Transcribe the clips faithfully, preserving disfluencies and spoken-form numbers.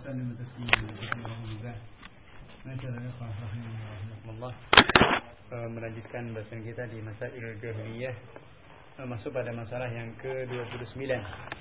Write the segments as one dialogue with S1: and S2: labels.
S1: وسلم تسليما كثيرا لله. Masyaallah rahimahullah. Melanjutkan bahasan kita di Masail Jahiliyah, masuk pada masalah yang ke dua puluh sembilan.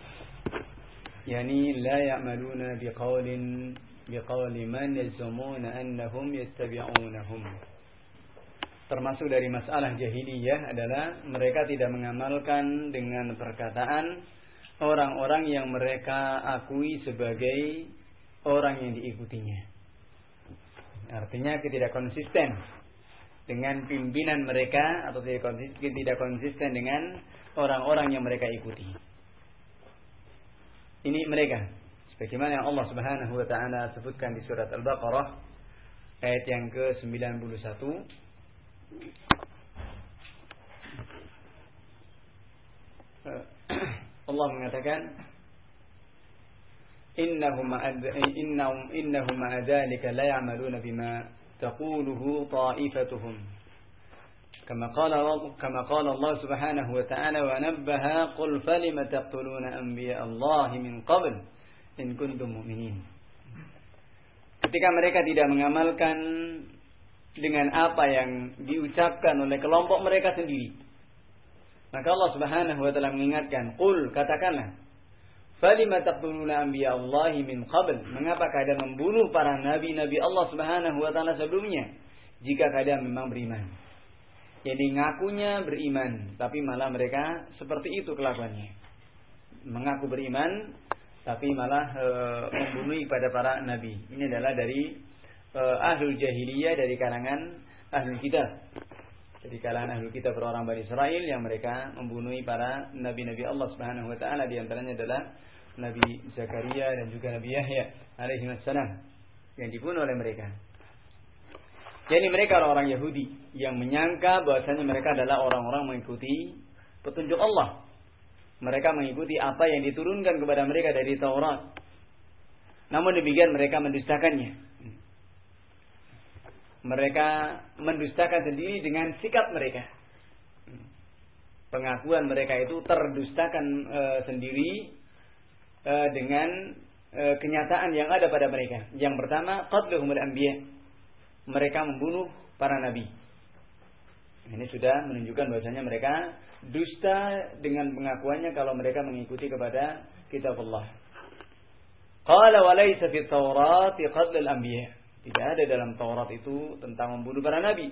S1: Yani la ya'maluna biqaulin biqauli man yazumuna annahum yattabi'unahum. Termasuk dari masalah jahiliyah adalah mereka tidak mengamalkan dengan perkataan orang-orang yang mereka akui sebagai orang yang diikutinya. Artinya tidak konsisten dengan pimpinan mereka atau tidak konsisten dengan orang-orang yang mereka ikuti. Ini mereka, sebagaimana yang Allah Subhanahu wa taala sebutkan di surat Al-Baqarah ayat yang ke sembilan puluh satu. Allah mengatakan innahum innahum innahum ma'adzalika la ya'maluna bima taquluhu ta'ifatuhum kama qala kama qala Allah Subhanahu wa ta'ala wa nabbaha qul falima taqtuluna anbiya Allah min qabl in kuntum mu'minin. Ketika mereka tidak mengamalkan dengan apa yang diucapkan oleh kelompok mereka sendiri, maka Allah Subhanahu wa taala mengingatkan, qul, katakanlah, falima taqtuluna anbiya Allahi min qabl, mengapa kalian membunuh para nabi-nabi Allah Subhanahu wa taala sebelumnya jika kalian memang beriman. Jadi ngakunya beriman tapi malah mereka seperti itu kelakuannya. Mengaku beriman tapi malah e, membunuh pada para nabi. Ini adalah dari e, ahlul jahiliyah, dari kalangan ahlul kitab. Jadi kalangan ahlul kitab orang Bani Israel yang mereka membunuh para nabi-nabi Allah Subhanahu wa taala, di antaranya adalah Nabi Zakaria dan juga Nabi Yahya alaihi wassalam yang dibunuh oleh mereka. Jadi mereka orang-orang Yahudi yang menyangka bahwasanya mereka adalah orang-orang mengikuti petunjuk Allah. Mereka mengikuti apa yang diturunkan kepada mereka dari Taurat. Namun demikian mereka mendustakannya. Mereka mendustakan sendiri dengan sikap mereka. Pengakuan mereka itu terdustakan e, sendiri e, dengan e, kenyataan yang ada pada mereka. Yang pertama, qatluhumul anbiya. Mereka membunuh para nabi. Ini sudah menunjukkan bahwasanya mereka dusta dengan pengakuannya kalau mereka mengikuti kepada kitab Allah. Qala wa laysa fi Taurat qatlul anbiya. Tidak ada dalam Taurat itu tentang membunuh para nabi.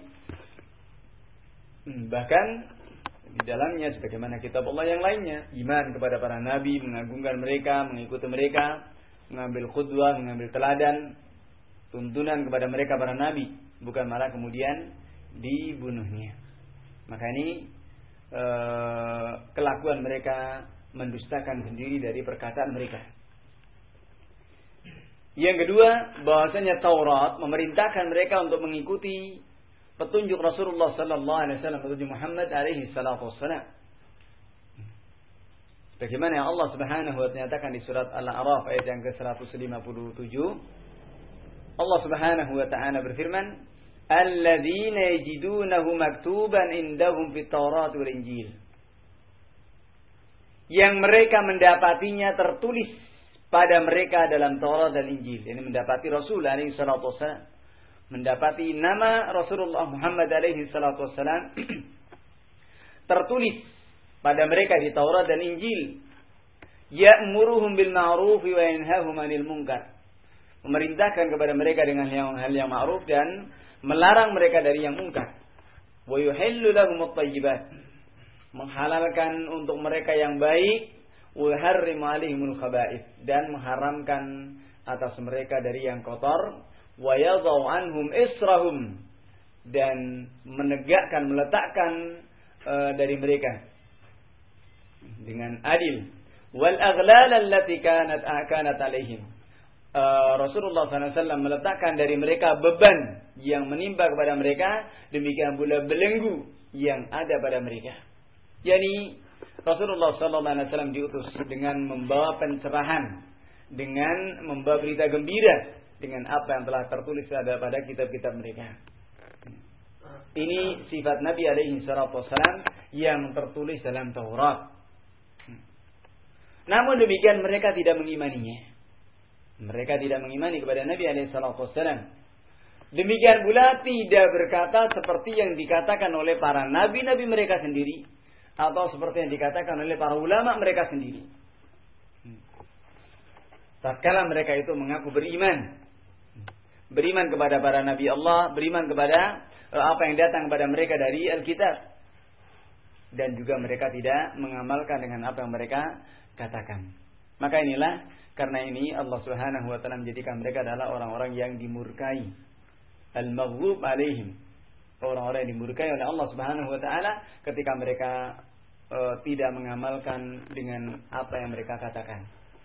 S1: Bahkan di dalamnya sebagaimana kitab Allah yang lainnya, iman kepada para nabi, mengagungkan mereka, mengikuti mereka, mengambil qudwah, mengambil teladan, tuntunan kepada mereka para nabi, bukan malah kemudian dibunuhnya. Maka ini e, kelakuan mereka mendustakan sendiri dari perkataan mereka. Yang kedua, bahwasanya Taurat memerintahkan mereka untuk mengikuti petunjuk Rasulullah sallallahu alaihi wasallam, petunjuk Muhammad alaihi salatu wassalam. Bagaimana yang Allah Subhanahu wa taala nyatakan di surat Al-A'raf ayat yang ke seratus lima puluh tujuh, Allah Subhanahu wa taala berfirman, "Alladzina yajidunahu maktuban indahum fit Taurat wal Injil." Yang mereka mendapatinya tertulis pada mereka dalam Taurat dan Injil. Ini mendapati Rasul alaihi salatu wassalam, mendapati nama Rasulullah Muhammad alaihi salatu wassalam tertulis pada mereka di Taurat dan Injil. Ya'muruhum bil ma'ruf wa yanhahum 'anil munkar. Memerintahkan kepada mereka dengan hal yang ma'ruf dan melarang mereka dari yang munkar. Wa yuhillu lahum at-thayyibat. Menghalalkan untuk mereka yang baik. Wa yuharrimu 'alaihimul khaba'ith, dan mengharamkan atas mereka dari yang kotor. Wa yadh'u 'anhum israhum, dan menegakkan, meletakkan uh, dari mereka dengan adil. Wal aghlal allati kanat kanat 'alaihim. Uh, Rasulullah sallallahu alaihi wasallam meletakkan dari mereka beban yang menimpa kepada mereka, demikian pula belenggu yang ada pada mereka. Yani Rasulullah sallallahu alaihi wasallam diutus dengan membawa pencerahan, dengan membawa berita gembira dengan apa yang telah tertulis ada pada kitab-kitab mereka. Ini sifat Nabi alaihi salatu wasallam yang tertulis dalam Taurat. Namun demikian mereka tidak mengimaninya. Mereka tidak mengimani kepada Nabi alaihi salatu wassalam. Demikian pula tidak berkata seperti yang dikatakan oleh para nabi-nabi mereka sendiri, atau seperti yang dikatakan oleh para ulama mereka sendiri. Tatkala mereka itu mengaku beriman, beriman kepada para nabi Allah, beriman kepada apa yang datang kepada mereka dari Alkitab, dan juga mereka tidak mengamalkan dengan apa yang mereka katakan. Maka inilah, karena ini Allah Subhanahu wa taala menjadikan mereka adalah orang-orang yang dimurkai, al-maghdhub alaihim, orang-orang yang dimurkai oleh Allah Subhanahu wa taala ketika mereka uh, tidak mengamalkan dengan apa yang mereka katakan.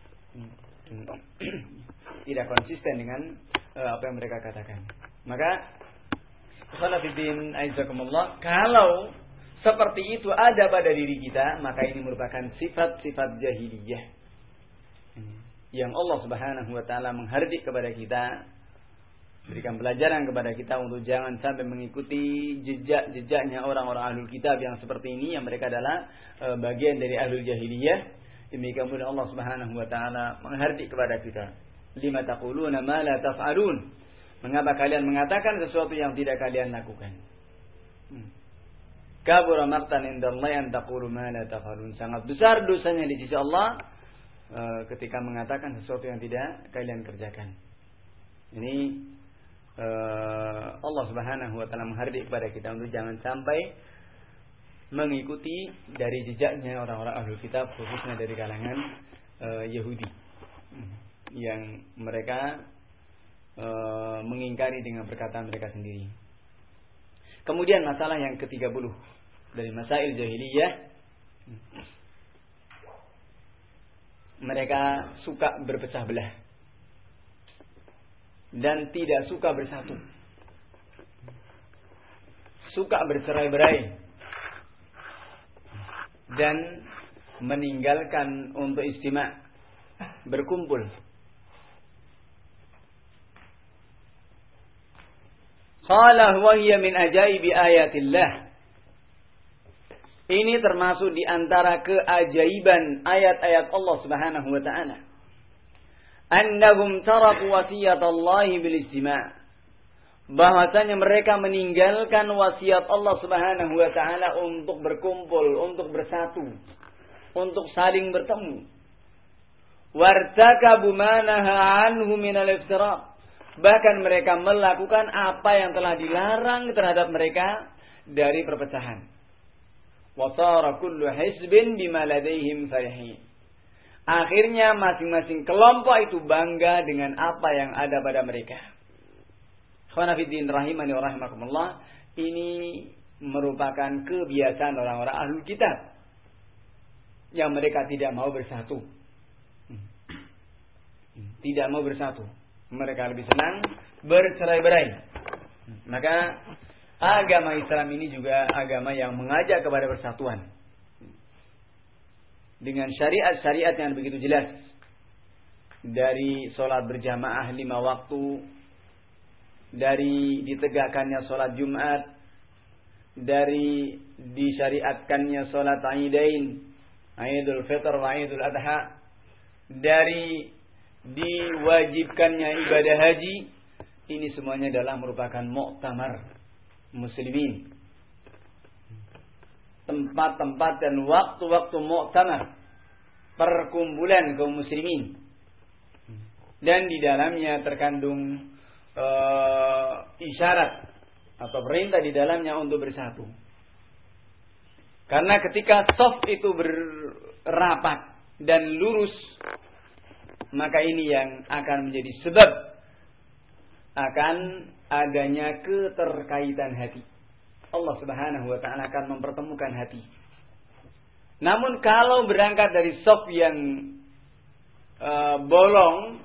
S1: Tidak konsisten dengan uh, apa yang mereka katakan. Maka Khalafiddin aizakumullah, kalau seperti itu ada pada diri kita, maka ini merupakan sifat-sifat jahiliyah yang Allah Subhanahu wa taala menghardik kepada kita, berikan pelajaran kepada kita untuk jangan sampai mengikuti jejak-jejaknya orang-orang ahlul kitab yang seperti ini, yang mereka adalah e, bagian dari ahlul jahiliyah. Demikian pula Allah Subhanahu wa taala menghardik kepada kita, lima taquluna ma la taf'alun, mengapa kalian mengatakan sesuatu yang tidak kalian lakukan? Hmm. Kabura maqtan indallahi an taqulu ma la taf'alun, sangat besar dosanya di sisi Allah e, ketika mengatakan sesuatu yang tidak kalian kerjakan. Ini Allah Subhanahu wa taala menghardik kepada kita untuk jangan sampai mengikuti dari jejaknya orang-orang ahlul kitab, khususnya dari kalangan uh, Yahudi yang mereka uh, mengingkari dengan perkataan mereka sendiri. Kemudian masalah yang ketiga puluh dari masail jahiliyah, mereka suka berpecah belah dan tidak suka bersatu, suka bercerai-berai dan meninggalkan untuk istima', berkumpul. Qala huwa hiya min ajaibi ayatillah, ini termasuk di antara keajaiban ayat-ayat Allah Subhanahu wa taala. Annahum taraku wasiyatallahi bil istima', bahwasanya mereka meninggalkan wasiat Allah Subhanahu wa taala untuk berkumpul, untuk bersatu, untuk saling bertemu. Wartakabu ma nahaa anhu minal iftiraq, bahkan mereka melakukan apa yang telah dilarang terhadap mereka dari perpecahan. Wa sara kullu hizbin bima ladaihim farihin, akhirnya masing-masing kelompok itu bangga dengan apa yang ada pada mereka. Khanafiddin rahimani wa rahimakumullah, ini merupakan kebiasaan orang-orang ahlul kitab yang mereka tidak mau bersatu. Tidak mau bersatu. Mereka lebih senang bercerai-berai. Maka agama Islam ini juga agama yang mengajak kepada persatuan, dengan syariat-syariat yang begitu jelas, dari sholat berjamaah lima waktu, dari ditegakkannya sholat Jumat, dari disyariatkannya sholat Aidain, Aidul Fitr wa Aidul Adha, dari diwajibkannya ibadah haji. Ini semuanya adalah merupakan muktamar muslimin, tempat-tempat dan waktu-waktu muktamar, perkumpulan kaum muslimin, dan di dalamnya terkandung uh, isyarat atau perintah di dalamnya untuk bersatu. Karena ketika shaf itu berrapat dan lurus, maka ini yang akan menjadi sebab akan adanya keterkaitan hati. Allah Subhanahu wa taala akan mempertemukan hati. Namun kalau berangkat dari shaf yang uh, bolong,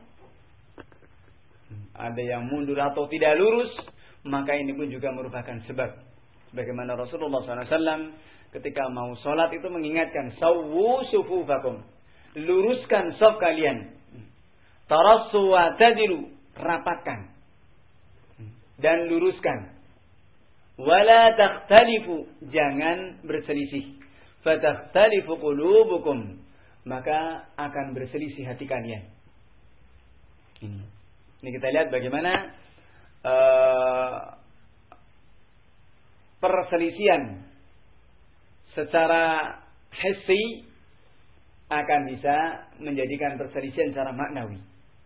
S1: ada yang mundur atau tidak lurus, maka ini pun juga merupakan sebab. Bagaimana Rasulullah shallallahu alaihi wasallam ketika mau sholat itu mengingatkan, sawwu sufufakum, luruskan shaf kalian, tarassu wa tadilu, rapatkan dan luruskan. Wala takhtalifu, jangan berselisih. Fatakhtalifu qulubukum, maka akan berselisih hati kalian. Ini, ini kita lihat bagaimana uh, perselisihan secara hissi akan bisa menjadikan perselisihan secara maknawi.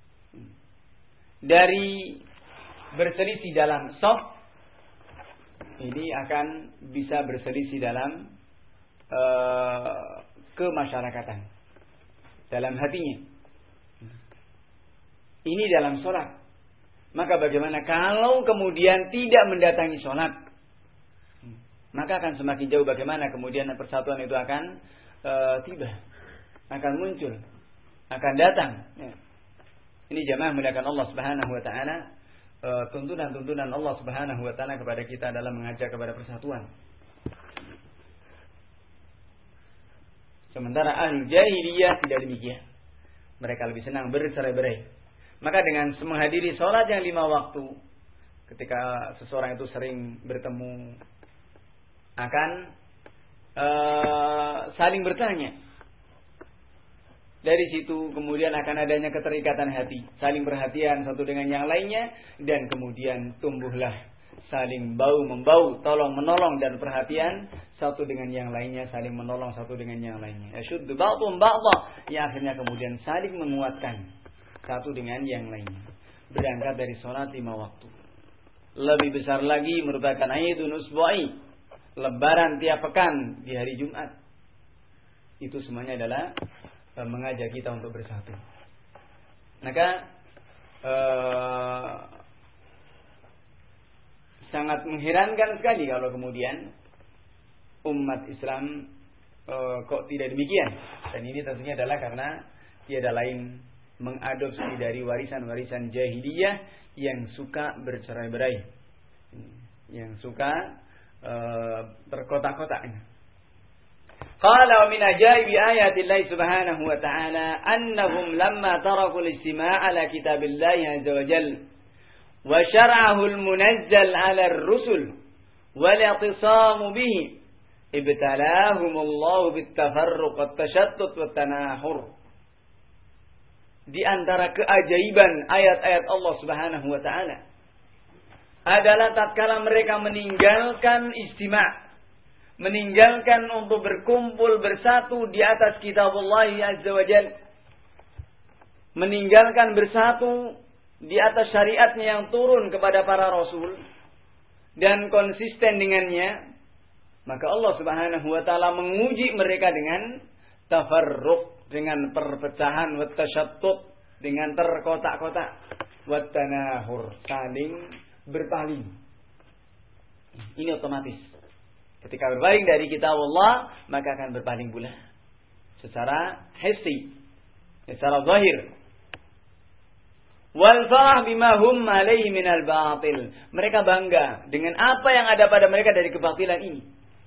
S1: Dari berselisih dalam shaf, ini akan bisa berselisih dalam uh, kemasyarakatan, dalam hatinya. Ini dalam sholat. Maka bagaimana kalau kemudian tidak mendatangi sholat? Maka akan semakin jauh bagaimana kemudian persatuan itu akan uh, tiba, akan muncul, akan datang. Ya. Ini jamaah muliakan Allah Subhanahu wa taala, uh, tuntunan-tuntunan Allah Subhanahu wa taala kepada kita dalam mengajak kepada persatuan. Sementara ahli jahiliyah tidak demikian. Mereka lebih senang bercerai-berai. Maka dengan menghadiri sholat yang lima waktu, ketika seseorang itu sering bertemu, akan uh, saling bertanya. Dari situ kemudian akan adanya keterikatan hati, saling perhatian satu dengan yang lainnya, dan kemudian tumbuhlah saling bau membau, tolong menolong dan perhatian satu dengan yang lainnya, saling menolong satu dengan yang lainnya. Yashuddu ba'dhum ba'dha, yang akhirnya kemudian saling menguatkan satu dengan yang lainnya. Berangkat dari sholat lima waktu. Lebih besar lagi merupakan Aidun Usbu'i, lebaran tiap pekan di hari Jumat. Itu semuanya adalah mengajak kita untuk bersatu. Maka eh, sangat mengherankan sekali kalau kemudian umat Islam eh, kok tidak demikian. Dan ini tentunya adalah karena tiada lain mengadopsi dari warisan-warisan jahiliyah yang suka bercerai-berai, yang suka eh, berkotak-kotak. قال ومن عجائب آيات الله سبحانه وتعالى أنهم لما تركوا الاجتماع على كتاب الله عز وجل وشرعه المنزل على الرسل والاعتصام به ابتلاهم الله بالتفرق والتشتت والتناحر. Di antara keajaiban ayat-ayat Allah Subhanahu wa taala adalah tatkala mereka meninggalkan istima', meninggalkan untuk berkumpul bersatu di atas kitabullah azza wa jalla, meninggalkan bersatu di atas syariatnya yang turun kepada para rasul dan konsisten dengannya, maka Allah Subhanahu wa taala menguji mereka dengan tafarruq, dengan perpecahan, wa tasyattut, dengan terkotak-kotak, wa tanahur, saling berpaling. Ini otomatis. Ketika berpaling dari kitab Allah, maka akan berpaling pula secara hissi, secara zahir. Wal farah bima hum alaihi minal batil. Mereka bangga dengan apa yang ada pada mereka dari kebatilan ini.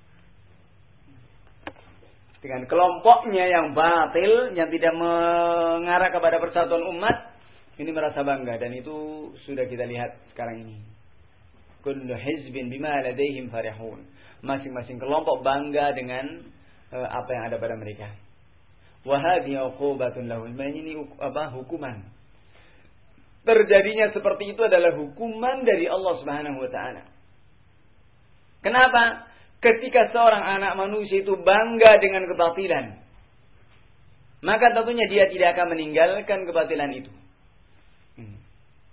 S1: Dengan kelompoknya yang batil, yang tidak mengarah kepada persatuan umat, ini merasa bangga, dan itu sudah kita lihat sekarang ini. Kullu hizbin bima ladaihim farihun. Masing-masing kelompok bangga dengan uh, apa yang ada pada mereka. Wa hadhihi uqubatun lahum. Ini apa? Hukuman. Terjadinya seperti itu adalah hukuman dari Allah Subhanahu wa taala. Kenapa? Ketika seorang anak manusia itu bangga dengan kebatilan, maka tentunya dia tidak akan meninggalkan kebatilan itu. Hmm.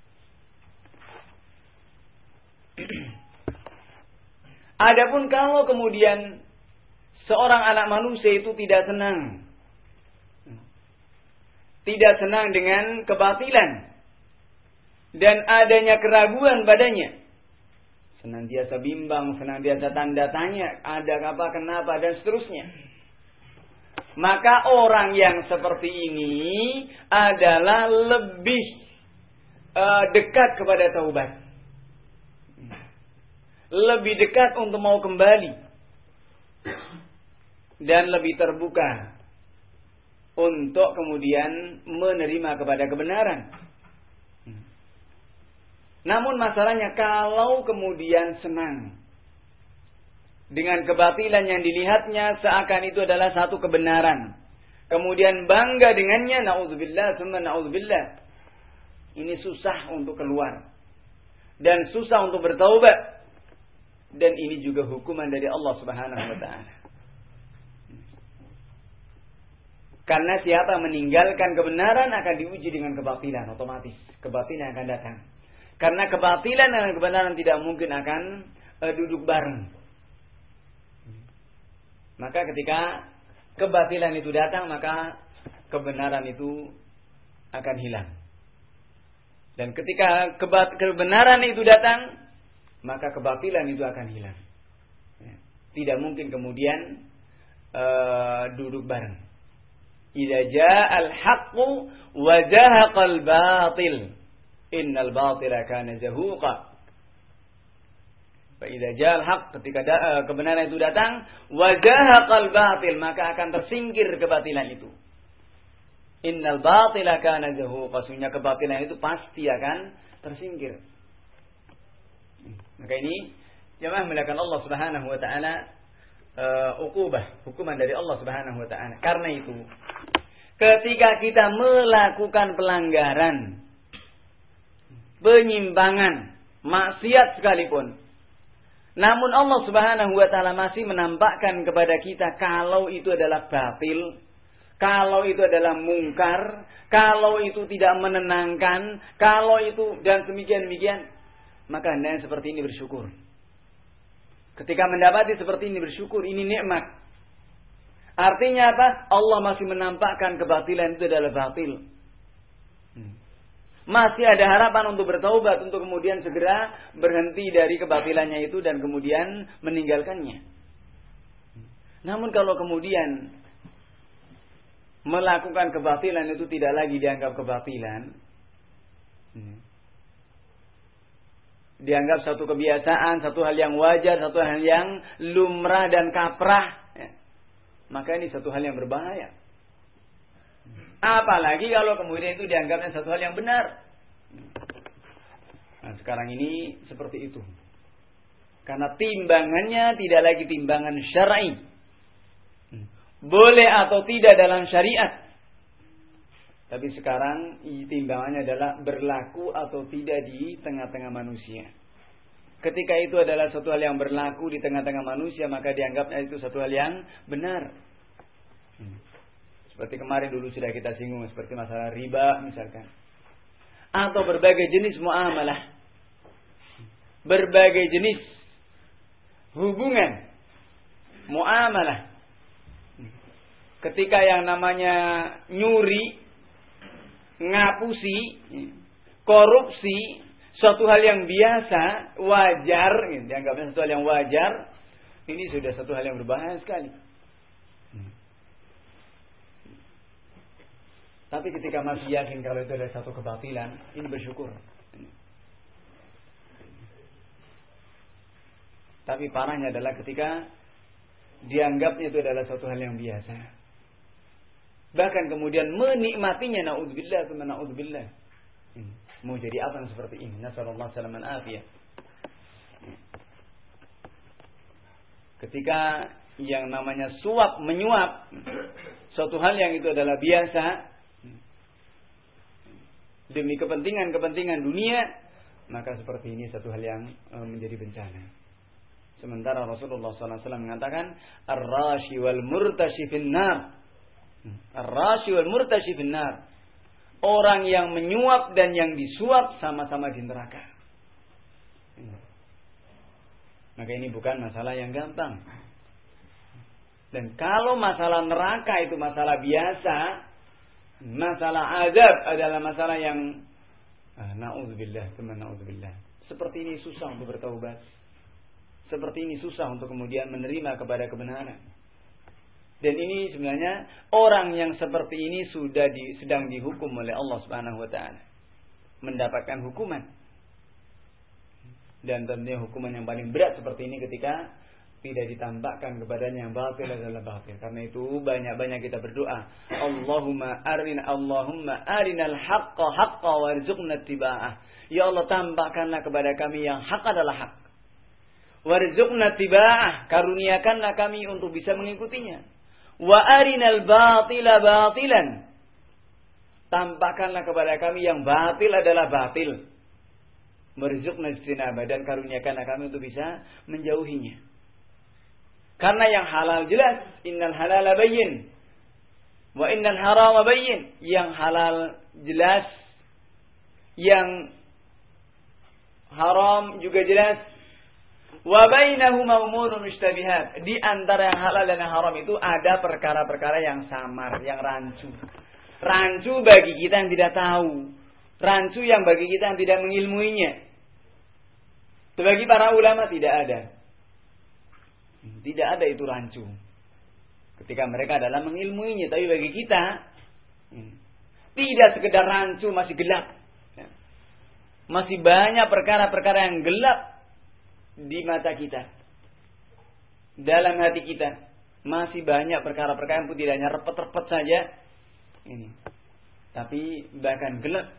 S1: Adapun kalau kemudian seorang anak manusia itu tidak senang, tidak senang dengan kebatilan dan adanya keraguan padanya, senantiasa bimbang, senantiasa tanda tanya, ada apa, kenapa, dan seterusnya, maka orang yang seperti ini adalah lebih uh, dekat kepada taubat, lebih dekat untuk mau kembali, dan lebih terbuka untuk kemudian menerima kepada kebenaran. Namun masalahnya kalau kemudian senang dengan kebatilan yang dilihatnya seakan itu adalah satu kebenaran, kemudian bangga dengannya, naudzubillah, summa naudzubillah, Ini susah untuk keluar. Dan susah untuk bertaubat. Dan ini juga hukuman dari Allah Subhanahu wa taala. Karena siapa meninggalkan kebenaran akan diuji dengan kebatilan, otomatis kebatilan akan datang. Karena kebatilan dan kebenaran tidak mungkin akan uh, duduk bareng. Maka ketika kebatilan itu datang, maka kebenaran itu akan hilang. Dan ketika kebenaran itu datang, maka kebatilan itu akan hilang. Tidak mungkin kemudian uh, duduk bareng. Idza ja'al haqqu wa zahaqal batil, innal batila kana zahuqa. Fa idza ja'al haqq, ketika uh, kebenaran itu datang, wa zahaqal batil, maka akan tersingkir kebatilan itu. Innal batila kana zahuqa, sesungguhnya kebatilan itu pasti akan tersingkir. Maka ini jemaah melakukan Allah Subhanahu wa taala uh, uqubah, hukuman dari Allah Subhanahu wa taala. Karena itu ketika kita melakukan pelanggaran, penyimpangan, maksiat sekalipun, namun Allah Subhanahu wa taala masih menampakkan kepada kita kalau itu adalah batil, kalau itu adalah mungkar, kalau itu tidak menenangkan, kalau itu dan demikian-demikian, maka hendaknya seperti ini bersyukur. Ketika mendapati seperti ini bersyukur, ini nikmat. Artinya apa? Allah masih menampakkan kebatilan itu adalah batil. Masih ada harapan untuk bertaubat, untuk kemudian segera berhenti dari kebatilannya itu dan kemudian meninggalkannya. Namun kalau kemudian melakukan kebatilan itu tidak lagi dianggap kebatilan, dianggap satu kebiasaan, satu hal yang wajar, satu hal yang lumrah dan kaprah, ya, maka ini satu hal yang berbahaya. Apalagi kalau kemudian itu dianggapnya satu hal yang benar. Nah, sekarang ini seperti itu. Karena timbangannya tidak lagi timbangan syar'i. Boleh atau tidak dalam syariat. Tapi sekarang timbangannya adalah berlaku atau tidak di tengah-tengah manusia. Ketika itu adalah satu hal yang berlaku di tengah-tengah manusia, maka dianggapnya itu satu hal yang benar. Seperti kemarin dulu sudah kita singgung, seperti masalah riba misalkan. Atau berbagai jenis muamalah. Berbagai jenis hubungan muamalah. Ketika yang namanya nyuri, ngapusi, korupsi, suatu hal yang biasa, wajar, dianggapnya suatu hal yang wajar, ini sudah satu hal yang berbahaya sekali. Tapi ketika masih yakin kalau itu adalah satu kebatilan, ini bersyukur. Tapi parahnya adalah ketika dianggapnya itu adalah suatu hal yang biasa. Bahkan kemudian menikmatinya, na'udzubillah, tsumma na'udzubillah. Mau jadi apa yang seperti ini? Nasallallahu salaman afiyah. Ketika yang namanya suap menyuap, suatu hal yang itu adalah biasa, demi kepentingan-kepentingan dunia, maka seperti ini satu hal yang menjadi bencana. Sementara Rasulullah sallallahu alaihi wasallam mengatakan, ar-rashi wal murtashi finnar. Ar-rashi wal murtashi finnar. Orang yang menyuap dan yang disuap sama-sama di neraka. Maka ini bukan masalah yang gampang. Dan kalau masalah neraka itu masalah biasa, masalah azab adalah masalah yang ah, na'udzubillah, teman na'udzubillah. Seperti ini susah untuk bertaubat. Seperti ini susah untuk kemudian menerima kepada kebenaran. Dan ini sebenarnya orang yang seperti ini sudah di, sedang dihukum oleh Allah Subhanahu wa taala. Mendapatkan hukuman. Dan tentunya hukuman yang paling berat seperti ini ketika tidak ditampakkan kepadanya yang batil adalah batil. Karena itu banyak-banyak kita berdoa, Allahumma arina Allahumma arinal haqqa haqqa warzuqna ittiba'ah. Ya Allah, tampakkanlah kepada kami yang hak adalah hak. Warzuqna ittiba'ah, karuniakanlah kami untuk bisa mengikutinya. Wa arinal batila batilan, tampakkanlah kepada kami yang batil adalah batil. Warzuqna ijtinaba, dan karuniakanlah kami untuk bisa menjauhinya. Karena yang halal jelas, innal halala bayyin wa innal harama bayyin. Yang halal jelas, yang haram juga jelas. Wa bainahuma umurun mushtabihat. Di antara yang halal dan yang haram itu ada perkara-perkara yang samar, yang rancu. Rancu bagi kita yang tidak tahu. Rancu yang bagi kita yang tidak mengilmuinya. Bagi para ulama tidak ada. Tidak ada itu rancu. Ketika mereka adalah mengilmuinya. Tapi bagi kita, tidak sekedar rancu, masih gelap. Masih banyak perkara-perkara yang gelap di mata kita. Dalam hati kita. Masih banyak perkara-perkara yang pun tidak hanya repet-repet saja. Ini. Tapi bahkan gelap.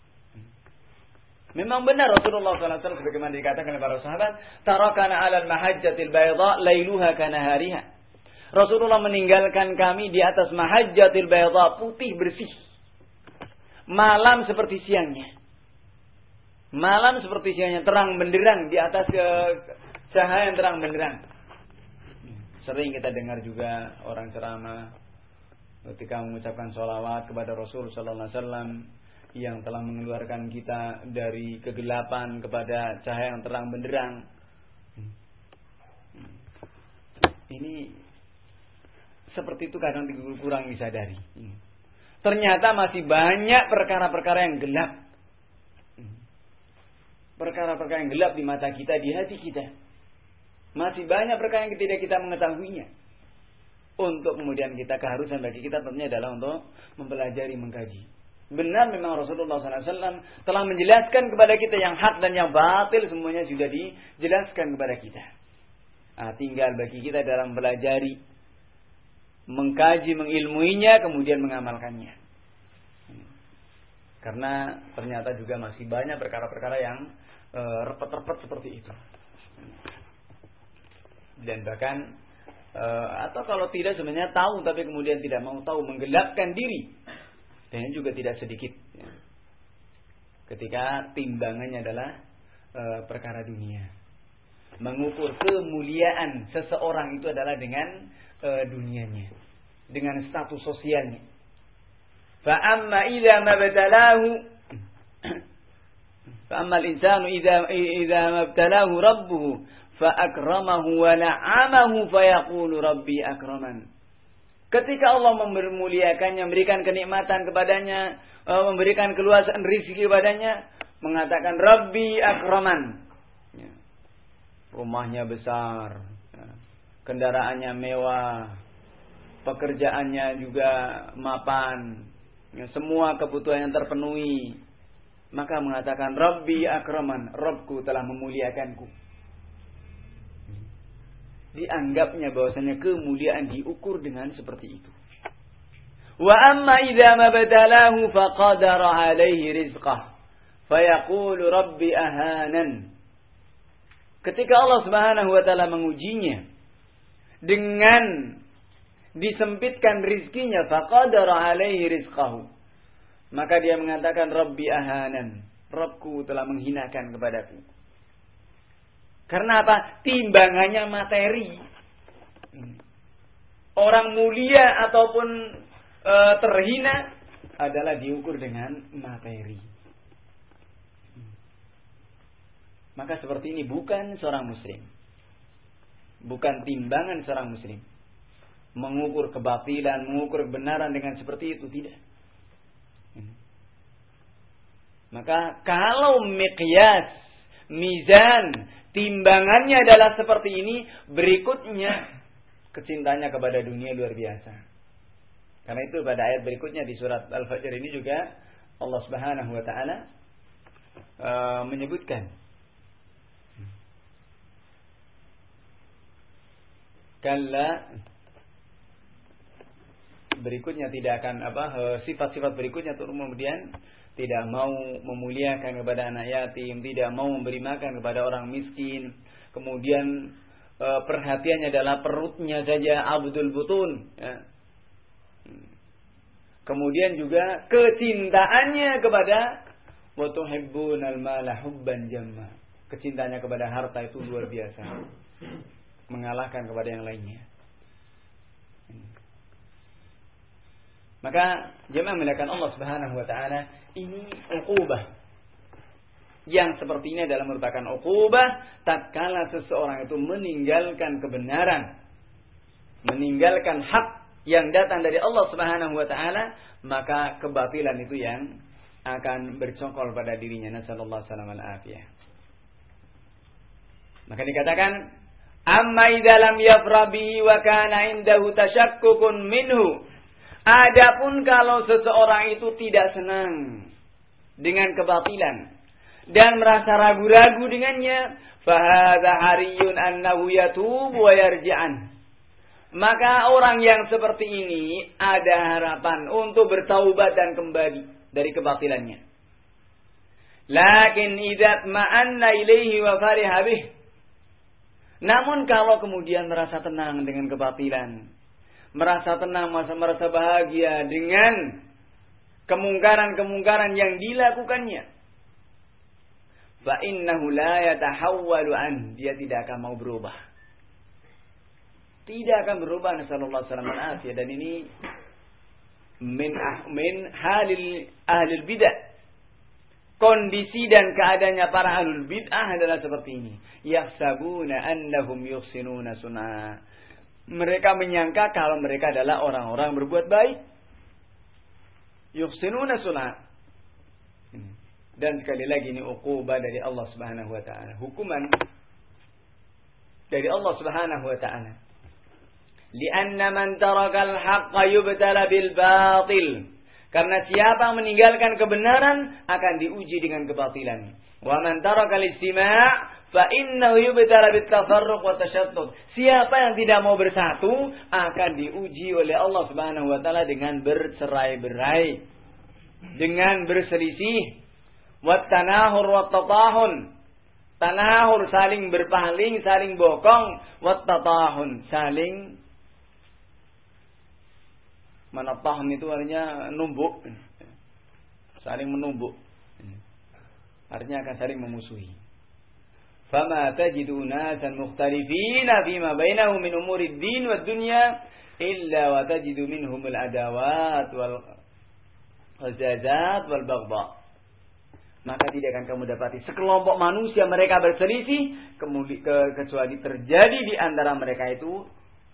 S1: Memang benar Rasulullah sallallahu alaihi wasallam sebagaimana dikatakan oleh para sahabat, tarakana 'alal mahajjatil bayda lailuha kanahariha. Rasulullah meninggalkan kami di atas mahajjatil bayda, putih bersih. Malam seperti siangnya. Malam seperti siangnya, terang benderang di atas cahaya yang terang benderang. Sering kita dengar juga orang ceramah ketika mengucapkan sholawat kepada Rasul sallallahu alaihi wasallam yang telah mengeluarkan kita dari kegelapan kepada cahaya yang terang benderang. Ini seperti itu kadang kurang disadari. Ternyata masih banyak perkara-perkara yang gelap. Perkara-perkara yang gelap di mata kita, di hati kita. Masih banyak perkara yang tidak kita mengetahuinya. Untuk kemudian kita, keharusan bagi kita tentunya adalah untuk mempelajari, mengkaji. Benar memang Rasulullah sallallahu alaihi wasallam telah menjelaskan kepada kita yang hak dan yang batil, semuanya sudah dijelaskan kepada kita. Nah, tinggal bagi kita dalam belajari, mengkaji, mengilmuinya, kemudian mengamalkannya. Karena ternyata juga masih banyak perkara-perkara yang e, repet-repet seperti itu. Dan bahkan e, atau kalau tidak sebenarnya tahu tapi kemudian tidak mau tahu, menggelapkan diri. Dan ini juga tidak sedikit. Ya. Ketika timbangannya adalah e, perkara dunia. Mengukur kemuliaan seseorang itu adalah dengan e, dunianya. Dengan status sosialnya. Fa'amma idza mabtalahu fa'amma al-insanu idza idza mabtalahu rabbuhu fa'akramahu wa na'amahu fayaqulu rabbi akraman. Ketika Allah memuliakannya, memberikan kenikmatan kepadanya, memberikan keluasan rezeki kepadanya, mengatakan Rabbi akraman. Ya. Rumahnya besar, ya. Kendaraannya mewah, pekerjaannya juga mapan, ya. Semua kebutuhannya terpenuhi. Maka mengatakan Rabbi akraman, Rabbku telah memuliakanku. Dianggapnya bahwasanya kemuliaan diukur dengan seperti itu. Wa amma idza mabtalahu faqadara alaihi rizqah fayaqulu rabbi ahanan. Ketika Allah Subhanahu wa taala mengujinya dengan disempitkan rizkinya, faqadara alaihi rizqahu, maka dia mengatakan rabbi ahanan, Rabbku telah menghinakan kepadaku. Karena apa? Timbangannya materi. Orang mulia ataupun e, terhina adalah diukur dengan materi. Maka seperti ini bukan seorang muslim. Bukan timbangan seorang muslim. Mengukur kebatilan, mengukur kebenaran dengan seperti itu, tidak. Maka kalau miqyas, mizan, timbangannya adalah seperti ini, berikutnya kecintanya kepada dunia luar biasa. Karena itu pada ayat berikutnya di surat Al-Fajr ini juga Allah Subhanahu wa taala uh, menyebutkan kalla, berikutnya tidak akan apa sifat-sifat berikutnya turun kemudian tidak mau memuliakan kepada anak yatim, tidak mau memberi makan kepada orang miskin, kemudian e, perhatiannya adalah perutnya saja, abdul butun, ya. Kemudian juga kecintaannya kepada wa tuhibbunal mala hubban jamma. Kecintaannya kepada harta itu luar biasa. Mengalahkan kepada yang lainnya. Maka jemaah melakukan Allah Subhanahu wa taala, ini uqubah. Yang seperti ini adalah merupakan uqubah tatkala seseorang itu meninggalkan kebenaran, meninggalkan hak yang datang dari Allah Subhanahu wa taala, maka kebatilan itu yang akan bercokol pada dirinya. Nasallallahu alaihi wasallam. Maka dikatakan, amma idza lam yafra bihi wa kana indahu tashakkukun minhu. Adapun kalau seseorang itu tidak senang dengan kebatilan dan merasa ragu-ragu dengannya, fa hadza hariyun annahu yatubu wa yarji'an. Maka orang yang seperti ini ada harapan untuk bertaubat dan kembali dari kebatilannya. Lakin idza ma'anna ilaihi wa fariha bih. Namun kalau kemudian merasa tenang dengan kebatilan, merasa tenang, merasa bahagia dengan kemungkaran-kemungkaran yang dilakukannya, fa innahu la yatahawwalu an, dia tidak akan mau berubah. Tidak akan berubah, nasallallahu alaihi wasallam. Dan ini min min halil ahlul bidah. Kondisi dan keadaannya para ahlul bid'ah adalah seperti ini. Yahsabuna annahum yuhsinuna sun'a. Mereka menyangka kalau mereka adalah orang-orang berbuat baik. Yuhsinuna sun'a. Dan sekali lagi ini uqubah dari Allah Subhanahu wa taala. Hukuman dari Allah Subhanahu wa taala. Lianna man tarakal haqqa yubtala bil batil. Karena siapa meninggalkan kebenaran akan diuji dengan kebatilan. Wa man tarakal istima' fa innahu yubtala bit tafarruq wa tashattut. Siapa yang tidak mau bersatu akan diuji oleh Allah Subhanahu wa taala dengan bercerai-berai, dengan berselisih, wat tanahur wat tatahun. Tanahur saling berpaling, saling bokong, wat tatahun saling menatahun, itu artinya numbuk, saling menumbuk, artinya akan saling memusuhi. Fama tajidu nasan mukhtalifina fima bainahum min umuri ad-din wad dunya illa wa tajidu minhum al-adawat wal khazazat wal baghdha. Maka tidak akan kamu dapati sekelompok manusia mereka berselisih kecuali terjadi di antara mereka itu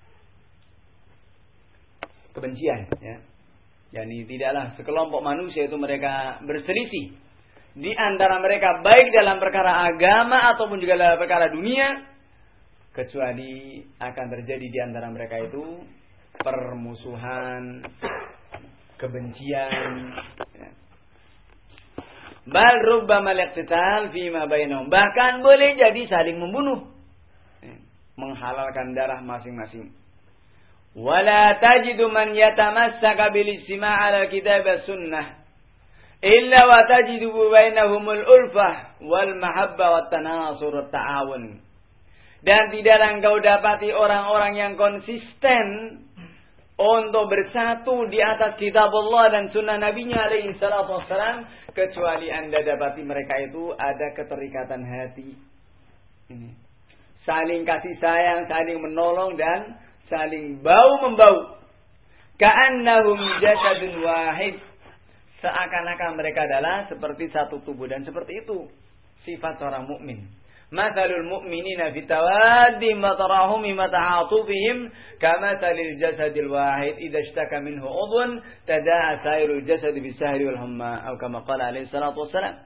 S1: kebencian, ya. Yani tidaklah sekelompok manusia itu mereka berselisih di antara mereka baik dalam perkara agama ataupun juga dalam perkara dunia, kecuali akan terjadi di antara mereka itu permusuhan, kebencian, ya. Bal rubbama al-iqtital fima bainahum, bahkan boleh jadi saling membunuh, ya, menghalalkan darah masing-masing. Wala tajidu man yatamassaka bil istima' 'ala kitab sunnah illa wa tajidu bainahumul ulfah wal mahabba wat tanasur wat ta'awun. Dan tidaklah engkau dapati orang-orang yang konsisten untuk bersatu di atas kitab Allah dan sunnah Nabi-Nya alaihi salatu wassalam, kecuali Anda dapati mereka itu ada keterikatan hati. Ini. Saling kasih sayang, saling menolong dan saling bau-membau. Ka'annahum jasadun wahid. Seakan-akan mereka adalah seperti satu tubuh. Dan seperti itu sifat orang mukmin. Mathalul mu'minina fi tawaddihim wa tarahumihim wa ta'atufihim kamathalil jasadil wahid idza ishtaka minhu 'udhun tada'a sairul jasad bis-sahri wal humma atau kama qala alaihi salatu wassalam.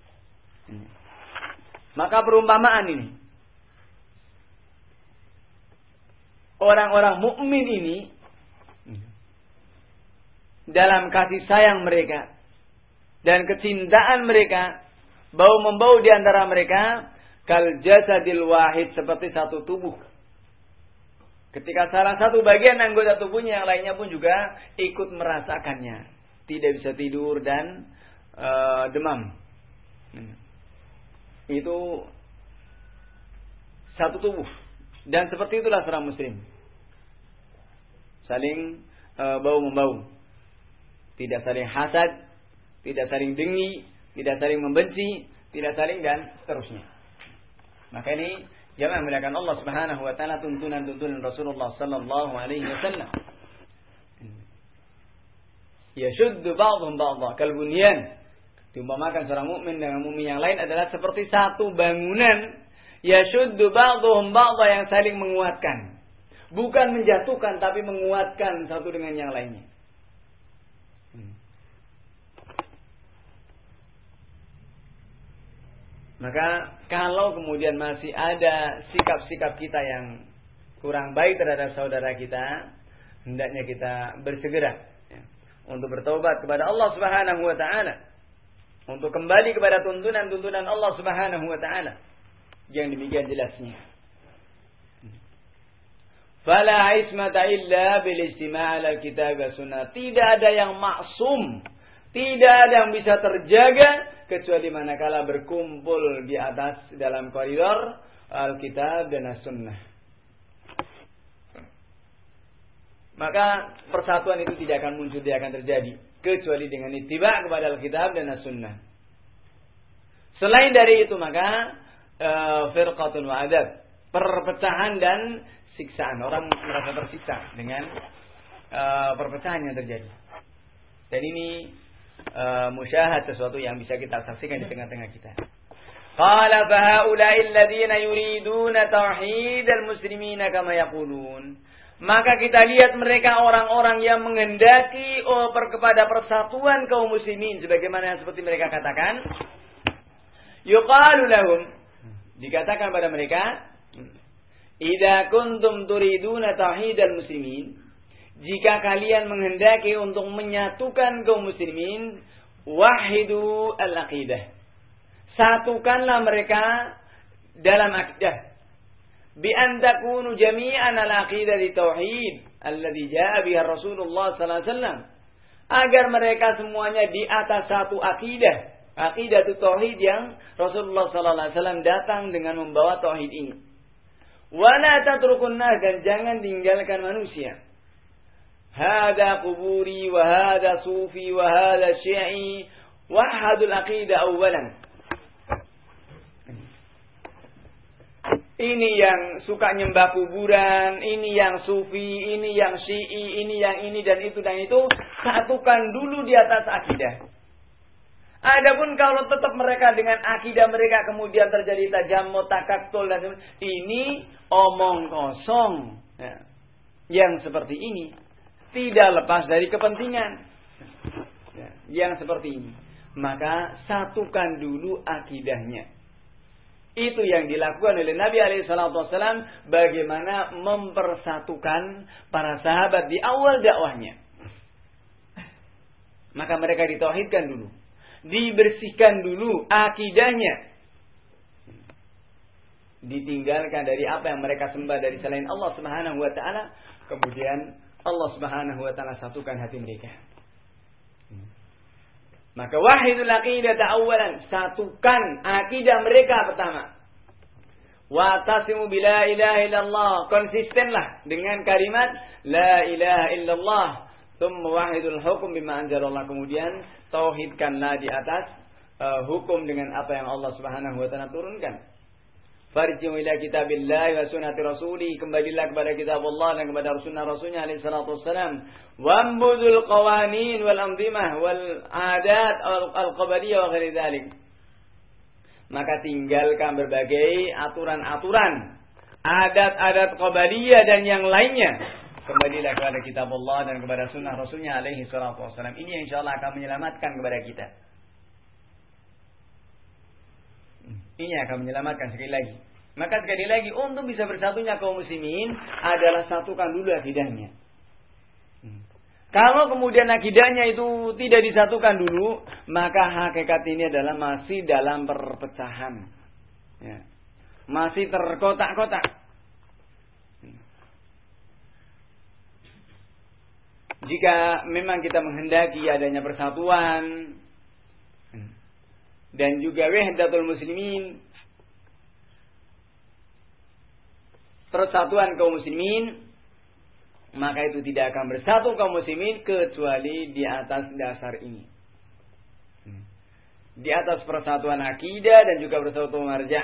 S1: Maka perumpamaan ini, orang-orang mukmin ini dalam kasih sayang mereka dan kecintaan mereka, bau-membau di antara mereka, kal jasadil wahid, seperti satu tubuh. Ketika salah satu bagian anggota tubuhnya, yang lainnya pun juga ikut merasakannya, tidak bisa tidur dan uh, demam. Itu satu tubuh. Dan seperti itulah seorang muslim, saling uh, bau-membau, tidak saling hasad, tidak saling dengki, tidak saling membenci, tidak saling dan seterusnya. Maka ini jamaah muliakan Allah Subhanahu wa taala, tuntunan-tuntunan Rasulullah sallallahu alaihi wasallam. Yashuddu ba'dhum ba'dha kal bunyan. Diumpamakan seorang mukmin dengan mukmin yang lain adalah seperti satu bangunan. Yashuddu ba'dhum ba'dha, yang saling menguatkan. Bukan menjatuhkan tapi menguatkan satu dengan yang lainnya. Hmm. Maka kalau kemudian masih ada sikap-sikap kita yang kurang baik terhadap saudara kita, hendaknya kita bersegera untuk bertaubat kepada Allah Subhanahu wa taala, untuk kembali kepada tuntunan-tuntunan Allah Subhanahu wa taala yang demikian jelasnya. Fala ismata illa bil istima' ala kitab wa sunnah. Tidak ada yang maksum, tidak ada yang bisa terjaga kecuali manakala berkumpul di atas dalam koridor Alkitab dan As-Sunnah. Maka persatuan itu tidak akan muncul, tidak akan terjadi kecuali dengan ittiba' kepada Alkitab dan As-Sunnah. Selain dari itu maka uh, firqatun wa adab, perpecahan dan siksaan. Orang merasa tersiksa dengan uh, perpecahan yang terjadi. Dan ini uh, musyahad, sesuatu yang bisa kita saksikan di tengah-tengah kita. Qala fa haula'i alladziina yuriduna tauhidal muslimina kama yaqulun. Maka kita lihat mereka orang-orang yang menghendaki oh, per, kepada persatuan kaum muslimin, sebagaimana yang seperti mereka katakan. Yuqalu lahum, dikatakan pada mereka, idza kuntum turiduna tauhidal muslimin, jika kalian menghendaki untuk menyatukan kaum muslimin, wahidu al-aqidah, satukanlah mereka dalam akidah. Bi an takunu jami'an al-aqidah di tauhid alladhi jaa biha Rasulullah sallallahu alaihi wasallam, agar mereka semuanya di atas satu akidah, akidah itu tauhid yang Rasulullah sallallahu alaihi wasallam datang dengan membawa tauhid ini. Wa la tatrukun nas, dan jangan tinggalkan manusia. Hada quburi wa hada sufi wa hada syi'i, wahadul aqidah awalan. Ini yang suka nyembah kuburan, ini yang sufi, ini yang syi'i, ini yang ini dan itu dan itu. Satukan dulu di atas akidah. Adapun kalau tetap mereka dengan akidah mereka kemudian terjadi tajammu, takattul dan sebagainya, ini omong kosong. Ya. Yang seperti ini tidak lepas dari kepentingan. Ya. Yang seperti ini. Maka satukan dulu akidahnya. Itu yang dilakukan oleh Nabi alaihi salatu wasallam, bagaimana mempersatukan para sahabat di awal dakwahnya. Maka mereka ditauhidkan dulu, dibersihkan dulu akidahnya, ditinggalkan dari apa yang mereka sembah dari selain Allah Subhanahu wa taala, kemudian Allah Subhanahu wa taala satukan hati mereka. Maka wahidul aqidah awalan, satukan akidah mereka pertama. Wa tasimu bila ilaha illallah, konsistenlah dengan kalimat la ilaha illallah. Tsumma wahidul hukum bima anzalallah, kemudian tauhidkanlah di atas uh, hukum dengan apa yang Allah Subhanahu wa taala turunkan. Farji'u ila kitabillahi wa sunnati rasuli, kembalilah kepada kitab Allah dan kepada sunnah Rasulnya alaihi salatu wassalam. Wambudul qawanin wal anzimah wal adat al qabaliyah wa ghairi dzalik. Maka tinggalkan berbagai aturan-aturan, adat-adat qabaliyah dan yang lainnya. Kembalilah kepada kitab Allah dan kepada sunnah Rasulnya alaihi salatu wassalam. Ini yang insyaallah akan menyelamatkan kepada kita. Ini akan menyelamatkan sekali lagi. Maka sekali lagi, untuk bisa bersatunya kaum muslimin adalah satukan dulu akidahnya. Hmm. Kalau kemudian akidahnya itu tidak disatukan dulu, maka hakikat ini adalah masih dalam perpecahan. Ya. Masih terkotak-kotak. Hmm. Jika memang kita menghendaki adanya persatuan, dan juga wahdatul muslimin, persatuan kaum muslimin, maka itu tidak akan bersatu kaum muslimin kecuali di atas dasar ini. Di atas persatuan akidah dan juga persatuan marja'.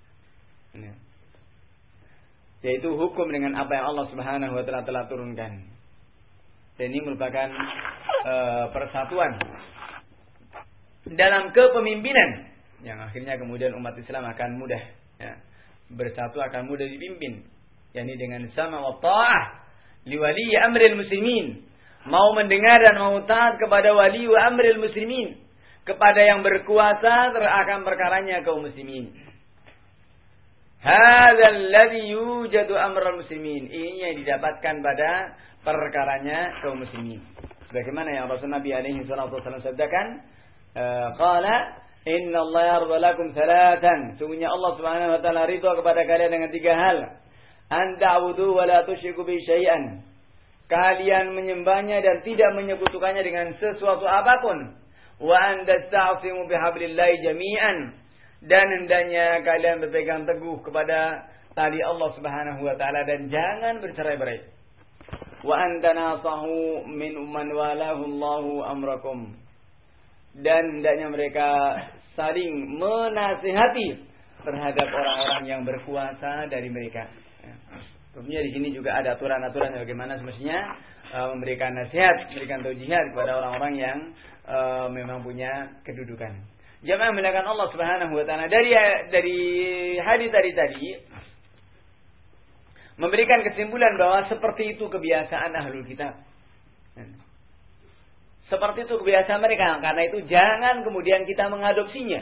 S1: Yaitu hukum dengan apa yang Allah Subhanahu wa taala telah turunkan. Dan ini merupakan uh, persatuan dalam kepemimpinan yang akhirnya kemudian umat Islam akan mudah ya, bersatu, akan mudah dipimpin, yakni dengan sama wa ta'ah li wali amril muslimin, mau mendengar dan mau taat kepada wali wa amril muslimin, kepada yang berkuasa akan perkaranya kaum muslimin. Hadzal ladzi yujadu amrul muslimin, ini yang didapatkan pada perkaranya kaum muslimin. Sebagaimana yang Rasul Nabi alaihi salatu wasallam sabdakan, qala inna Allah yarda lakum thalathan, sungguhnya Allah Subhanahu wa taala ridha kepada kalian dengan tiga hal. An ta'budu wa la tusyriku bi syai'an, kalian menyembahnya dan tidak menyekutukannya dengan sesuatu apapun. Wa an tasta'simu bihablillahi jami'an, dan hendaknya kalian berpegang teguh kepada tali Allah Subhanahu wa taala dan jangan bercerai-berai. Wa an tanasahu min man walahu Allahu amrakum, dan hendaknya mereka saling menasihati terhadap orang-orang yang berkuasa dari mereka. Tentunya di sini juga ada aturan-aturan bagaimana semestinya uh, memberikan nasihat, memberikan taujihat kepada orang-orang yang uh, memang punya kedudukan. Jamaah melakukan Allah Subhanahu wa taala dari dari hadis tadi tadi memberikan kesimpulan bahwa seperti itu kebiasaan ahlul kitab. Seperti itu kebiasaan mereka. Karena itu jangan kemudian kita mengadopsinya.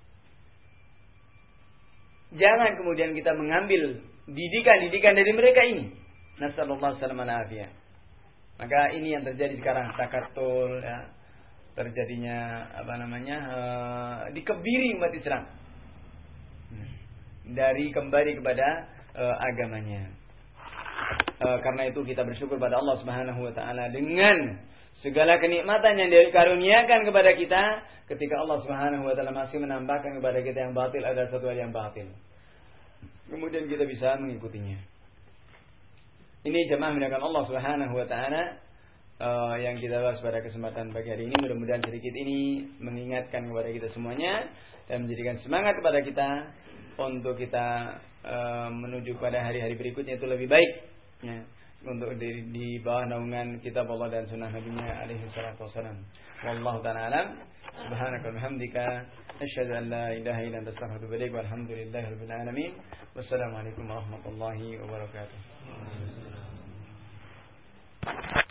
S1: Jangan kemudian kita mengambil didikan-didikan dari mereka ini. Nasallallahu alaihi wasallam. Maka ini yang terjadi sekarang, takatul ya. Terjadinya apa namanya? Uh, dikebiri umat Islam. Dari kembali kepada uh, agamanya. Uh, karena itu kita bersyukur pada Allah Subhanahu wa taala dengan segala kenikmatan yang dikaruniakan kepada kita, ketika Allah Subhanahu wa taala masih menambahkan kepada kita yang batil ada satu hal yang batil. Kemudian kita bisa mengikutinya. Ini jemaah mendengarkan Allah Subhanahu wa taala uh, yang kita bahas pada kesempatan pagi hari ini. Mudah-mudahan sedikit ini mengingatkan kepada kita semuanya dan menjadikan semangat kepada kita untuk kita uh, menuju pada hari-hari berikutnya itu lebih baik. Ya. Untuk di, di bawah naungan kitab Allah dan sunnah Nabi-Nya alaihi salatu wasallam. Wallahu ta'ala alam. Subhanaka wa bihamdika asyhadu an la ilaha illa anta astaghfiruka wa atubu ilaik. Walhamdulillahi rabbil alamin. Wassalamualaikum warahmatullahi wabarakatuh.